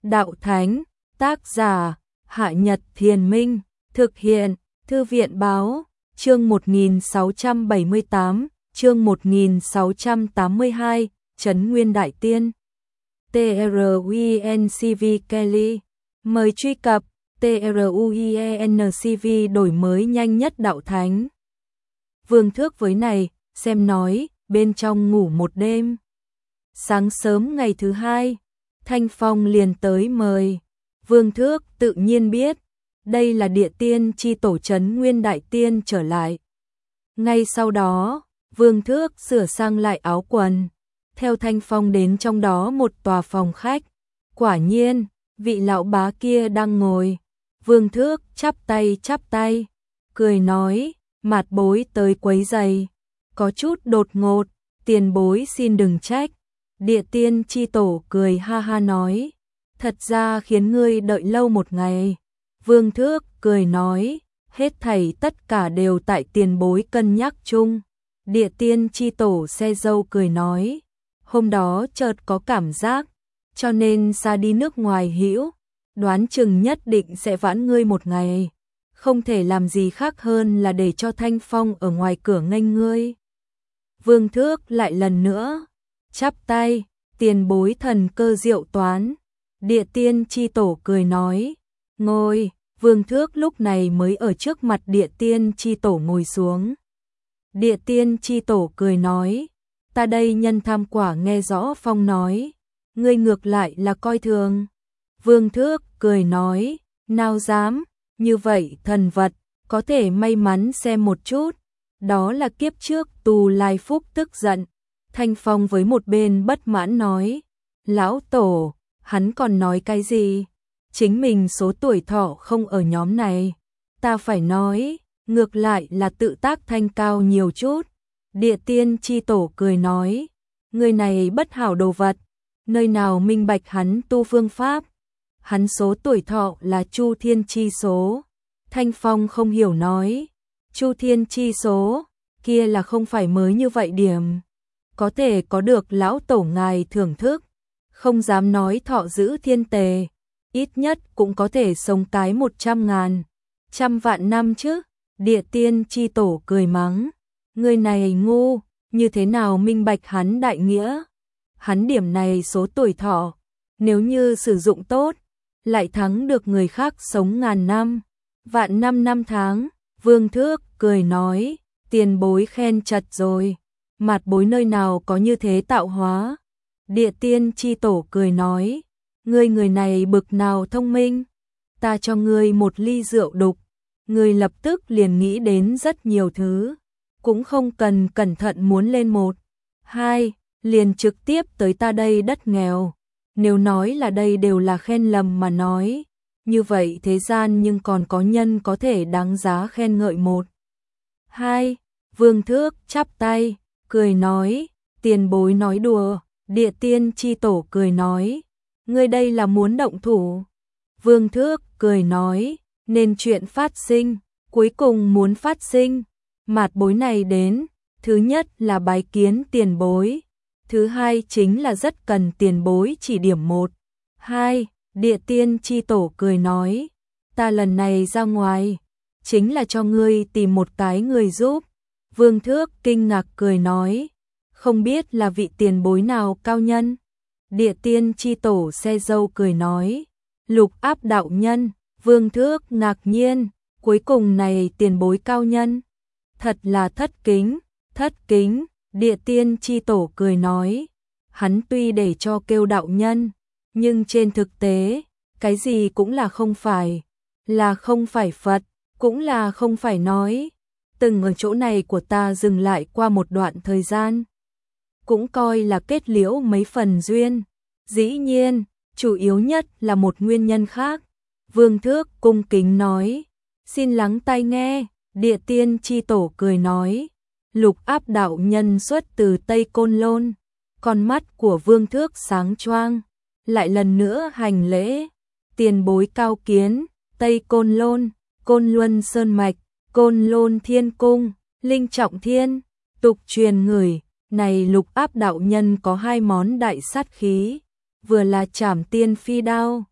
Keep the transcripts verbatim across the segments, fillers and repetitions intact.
đạo thánh, tác giả, Hạ Nhật Thiền Minh, thực hiện, Thư viện Báo, chương một nghìn sáu trăm bảy mươi tám, chương một nghìn sáu trăm tám mươi hai, Trấn Nguyên Đại Tiên. truencv Kelly, mời truy cập truencv đổi mới nhanh nhất đạo thánh. Vương Thước với này, xem nói, bên trong ngủ một đêm. Sáng sớm ngày thứ hai, Thanh Phong liền tới mời. Vương Thước tự nhiên biết, đây là địa tiên chi tổ Trấn Nguyên Đại Tiên trở lại. Ngay sau đó, Vương Thước sửa sang lại áo quần, theo Thanh Phong đến trong đó một tòa phòng khách. Quả nhiên, vị lão bá kia đang ngồi. Vương Thước chắp tay chắp tay, cười nói, Mạt bối tới quấy giày, có chút đột ngột, tiền bối xin đừng trách. Địa tiên chi tổ cười ha ha nói, thật ra khiến ngươi đợi lâu một ngày. Vương Thước cười nói, hết thảy tất cả đều tại tiền bối cân nhắc chung. Địa tiên chi tổ xe dâu cười nói, hôm đó chợt có cảm giác, cho nên xa đi nước ngoài hữu, đoán chừng nhất định sẽ vãn ngươi một ngày. Không thể làm gì khác hơn là để cho Thanh Phong ở ngoài cửa nghênh ngươi. Vương Thước lại lần nữa chắp tay, tiền bối thần cơ diệu toán. Địa tiên chi tổ cười nói, ngồi. Vương Thước lúc này mới ở trước mặt địa tiên chi tổ ngồi xuống. Địa tiên chi tổ cười nói, ta đây nhân tham quả nghe rõ Phong nói, ngươi ngược lại là coi thường. Vương Thước cười nói, nào dám, như vậy thần vật, có thể may mắn xem một chút, đó là kiếp trước Tù Lai Phúc tức giận. Thanh Phong với một bên bất mãn nói, lão tổ, hắn còn nói cái gì? Chính mình số tuổi thọ không ở nhóm này. Ta phải nói, ngược lại là tự tác thanh cao nhiều chút. Địa tiên chi tổ cười nói, người này bất hảo đồ vật, nơi nào minh bạch hắn tu phương pháp. Hắn số tuổi thọ là Chu Thiên chi số. Thanh Phong không hiểu nói, Chu Thiên chi số, kia là không phải mới như vậy điểm. Có thể có được lão tổ ngài thưởng thức, không dám nói thọ giữ thiên tề, ít nhất cũng có thể sống cái một trăm ngàn, trăm vạn năm chứ. Địa tiên chi tổ cười mắng, người này ngu, như thế nào minh bạch hắn đại nghĩa. Hắn điểm này số tuổi thọ, nếu như sử dụng tốt, lại thắng được người khác sống ngàn năm, vạn năm năm tháng. Vương Thước cười nói, tiền bối khen chật rồi, Mạt bối nơi nào có như thế tạo hóa. Địa tiên chi tổ cười nói, ngươi người này bực nào thông minh, ta cho ngươi một ly rượu đục, ngươi lập tức liền nghĩ đến rất nhiều thứ, cũng không cần cẩn thận muốn lên một, hai, liền trực tiếp tới ta đây đất nghèo. Nếu nói là đây đều là khen lầm mà nói, như vậy thế gian nhưng còn có nhân có thể đáng giá khen ngợi một, hai. Vương Thước chắp tay, cười nói, tiền bối nói đùa. Địa tiên chi tổ cười nói, ngươi đây là muốn động thủ. Vương Thước cười nói, nên chuyện phát sinh, cuối cùng muốn phát sinh. Mạt bối này đến, thứ nhất là bái kiến tiền bối, thứ hai chính là rất cần tiền bối chỉ điểm một, hai. Địa tiên chi tổ cười nói, ta lần này ra ngoài, chính là cho ngươi tìm một cái người giúp. Vương Thước kinh ngạc cười nói, không biết là vị tiền bối nào cao nhân. Địa tiên chi tổ xe dâu cười nói, Lục Áp đạo nhân. Vương Thước ngạc nhiên, cuối cùng này tiền bối cao nhân, thật là thất kính, thất kính. Địa tiên chi tổ cười nói, hắn tuy để cho kêu đạo nhân, nhưng trên thực tế, cái gì cũng là không phải, là không phải Phật, cũng là không phải nói. Từng ở chỗ này của ta dừng lại qua một đoạn thời gian, cũng coi là kết liễu mấy phần duyên. Dĩ nhiên, chủ yếu nhất là một nguyên nhân khác. Vương Thước cung kính nói, xin lắng tai nghe. Địa tiên chi tổ cười nói, Lục Áp đạo nhân xuất từ Tây Côn Lôn. Con mắt của Vương Thước sáng choang, lại lần nữa hành lễ. Tiền bối cao kiến, Tây Côn Lôn, Côn Luân Sơn Mạch, Côn Lôn Thiên Cung, Linh Trọng Thiên. Tục truyền người, này Lục Áp đạo nhân có hai món đại sát khí, vừa là Trảm Tiên Phi Đao,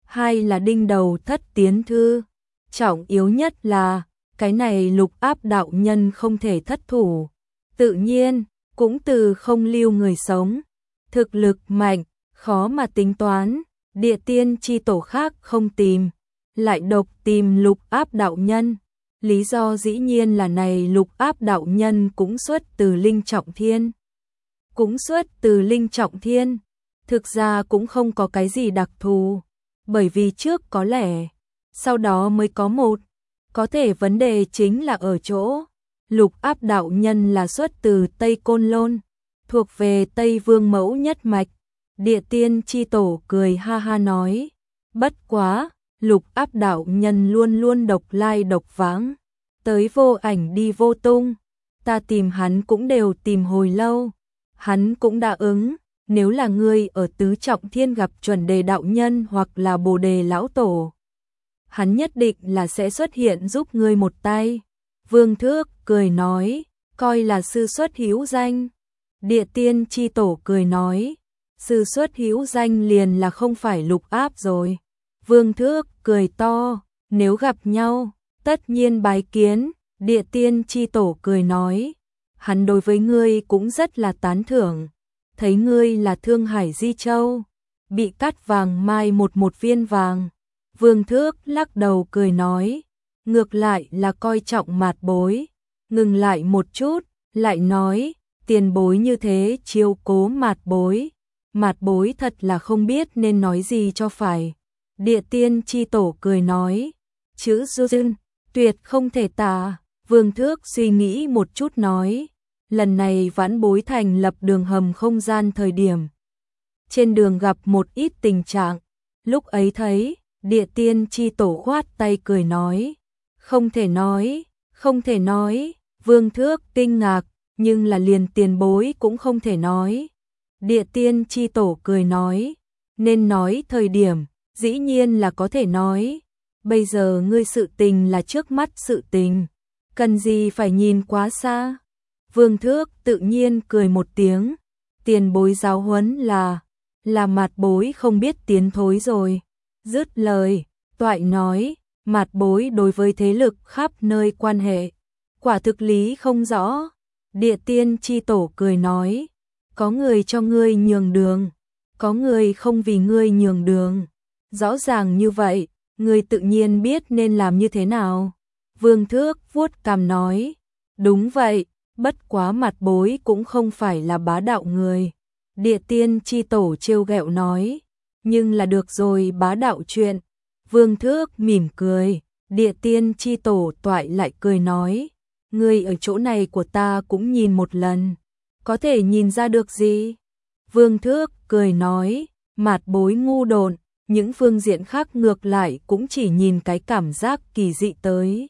hai là đinh đầu thất tiến thư. Trọng yếu nhất là, cái này Lục Áp đạo nhân không thể thất thủ. Tự nhiên, cũng từ không lưu người sống. Thực lực mạnh, khó mà tính toán, địa tiên chi tổ khác không tìm, lại độc tìm Lục Áp đạo nhân. Lý do dĩ nhiên là này Lục Áp đạo nhân cũng xuất từ Linh Trọng Thiên. Cũng xuất từ Linh Trọng Thiên, thực ra cũng không có cái gì đặc thù, bởi vì trước có lẻ, sau đó mới có một. Có thể vấn đề chính là ở chỗ, Lục Áp đạo nhân là xuất từ Tây Côn Lôn, thuộc về Tây Vương mẫu nhất mạch. Địa tiên chi tổ cười ha ha nói, bất quá, Lục Áp đạo nhân luôn luôn độc lai độc vãng, tới vô ảnh đi vô tung, ta tìm hắn cũng đều tìm hồi lâu, hắn cũng đã ứng, nếu là ngươi ở tứ trọng thiên gặp chuẩn đề đạo nhân hoặc là bồ đề lão tổ, hắn nhất định là sẽ xuất hiện giúp ngươi một tay. Vương Thước cười nói, coi là sư xuất hữu danh. Địa tiên chi tổ cười nói, sư xuất hữu danh liền là không phải Lục Áp rồi. Vương Thước cười to, nếu gặp nhau, tất nhiên bái kiến. Địa tiên chi tổ cười nói, hắn đối với ngươi cũng rất là tán thưởng, thấy ngươi là Thương Hải Di Châu, bị cắt vàng mai một một viên vàng. Vương Thước lắc đầu cười nói, ngược lại là coi trọng Mạt Bối. Ngừng lại một chút, lại nói, tiền bối như thế chiếu cố Mạt Bối, Mạt Bối thật là không biết nên nói gì cho phải. Địa tiên chi tổ cười nói, chữ du dưng, tuyệt không thể tả. Vương Thước suy nghĩ một chút nói, lần này Vãn Bối thành lập đường hầm không gian thời điểm, trên đường gặp một ít tình trạng, lúc ấy thấy, địa tiên chi tổ khoát tay cười nói, không thể nói, không thể nói. Vương Thước kinh ngạc, nhưng là liền tiền bối cũng không thể nói. Địa tiên chi tổ cười nói, nên nói thời điểm, dĩ nhiên là có thể nói. Bây giờ ngươi sự tình là trước mắt sự tình, cần gì phải nhìn quá xa. Vương Thước tự nhiên cười một tiếng, tiền bối giáo huấn là, là Mạt Bối không biết tiến thối rồi. Dứt lời, toại nói, Mạt Bối đối với thế lực khắp nơi quan hệ, quả thực lý không rõ. Địa tiên chi tổ cười nói, có người cho ngươi nhường đường, có người không vì ngươi nhường đường. Rõ ràng như vậy, ngươi tự nhiên biết nên làm như thế nào. Vương Thước vuốt cằm nói, đúng vậy, bất quá Mạt Bối cũng không phải là bá đạo người. Địa tiên chi tổ trêu ghẹo nói, nhưng là được rồi bá đạo chuyện. Vương Thước mỉm cười, địa tiên chi tổ toại lại cười nói, ngươi ở chỗ này của ta cũng nhìn một lần, có thể nhìn ra được gì? Vương Thước cười nói, Mạt Bối ngu độn, những phương diện khác ngược lại cũng chỉ nhìn cái cảm giác kỳ dị tới.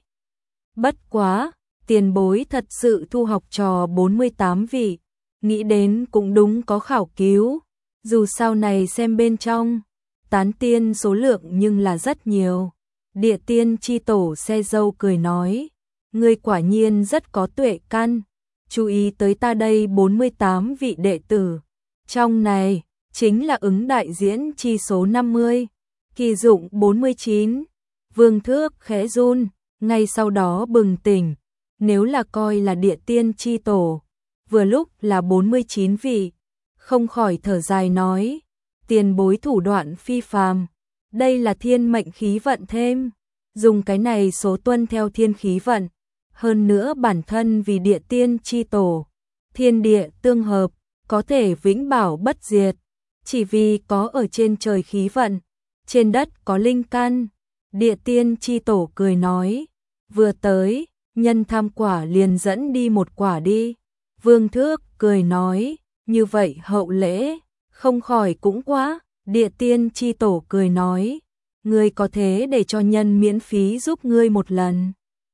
Bất quá, tiền bối thật sự thu học trò bốn mươi tám vị, nghĩ đến cũng đúng có khảo cứu, dù sau này xem bên trong, tán tiên số lượng nhưng là rất nhiều. Địa tiên chi tổ xe dâu cười nói, ngươi quả nhiên rất có tuệ căn, chú ý tới ta đây bốn mươi tám vị đệ tử. Trong này, chính là ứng đại diễn chi số năm mươi, kỳ dụng bốn mươi chín. Vương Thước khẽ run, ngay sau đó bừng tỉnh, nếu là coi là địa tiên chi tổ, vừa lúc là bốn mươi chín vị, không khỏi thở dài nói, tiền bối thủ đoạn phi phàm, đây là thiên mệnh khí vận thêm, dùng cái này số tuân theo thiên khí vận, hơn nữa bản thân vì địa tiên chi tổ, thiên địa tương hợp, có thể vĩnh bảo bất diệt, chỉ vì có ở trên trời khí vận, trên đất có linh căn. Địa tiên chi tổ cười nói, vừa tới, nhân tham quả liền dẫn đi một quả đi. Vương Thước cười nói, như vậy hậu lễ, không khỏi cũng quá. Địa tiên chi tổ cười nói, ngươi có thế để cho nhân miễn phí giúp ngươi một lần.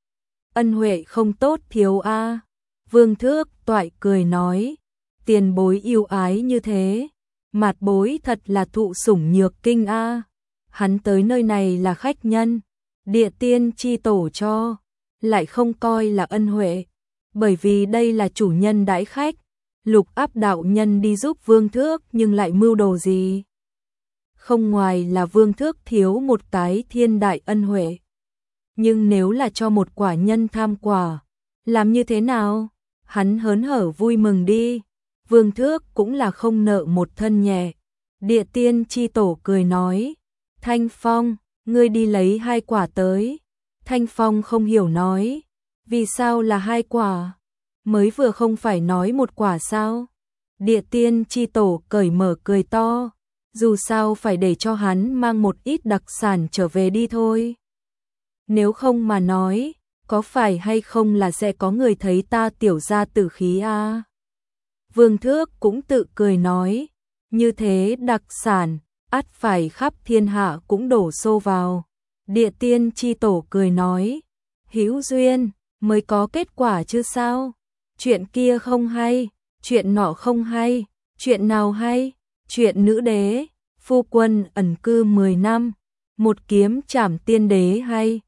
Ân huệ không tốt thiếu a. Vương Thước toại cười nói, tiền bối yêu ái như thế, Mạt Bối thật là thụ sủng nhược kinh a. Hắn tới nơi này là khách nhân, địa tiên chi tổ cho, lại không coi là ân huệ, bởi vì đây là chủ nhân đãi khách. Lục Áp đạo nhân đi giúp Vương Thước nhưng lại mưu đồ gì? không ngoài là Vương Thước thiếu một cái thiên đại ân huệ. Nhưng nếu là cho một quả nhân tham quả, làm như thế nào? Hắn hớn hở vui mừng đi. Vương Thước cũng là không nợ một thân nhẹ. Địa tiên chi tổ cười nói, Thanh Phong, ngươi đi lấy hai quả tới. Thanh Phong không hiểu nói, vì sao là hai quả? Mới vừa không phải nói một quả sao? Địa tiên chi tổ cởi mở cười to, dù sao phải để cho hắn mang một ít đặc sản trở về đi thôi. Nếu không mà nói, có phải hay không là sẽ có người thấy ta tiểu gia tử khí a? À? Vương Thước cũng tự cười nói, như thế đặc sản, ắt phải khắp thiên hạ cũng đổ xô vào. Địa tiên chi tổ cười nói, hữu duyên, mới có kết quả chứ sao? Chuyện kia không hay, chuyện nọ không hay, chuyện nào hay? Chuyện nữ đế, phu quân ẩn cư mười năm, một kiếm trảm tiên đế hay?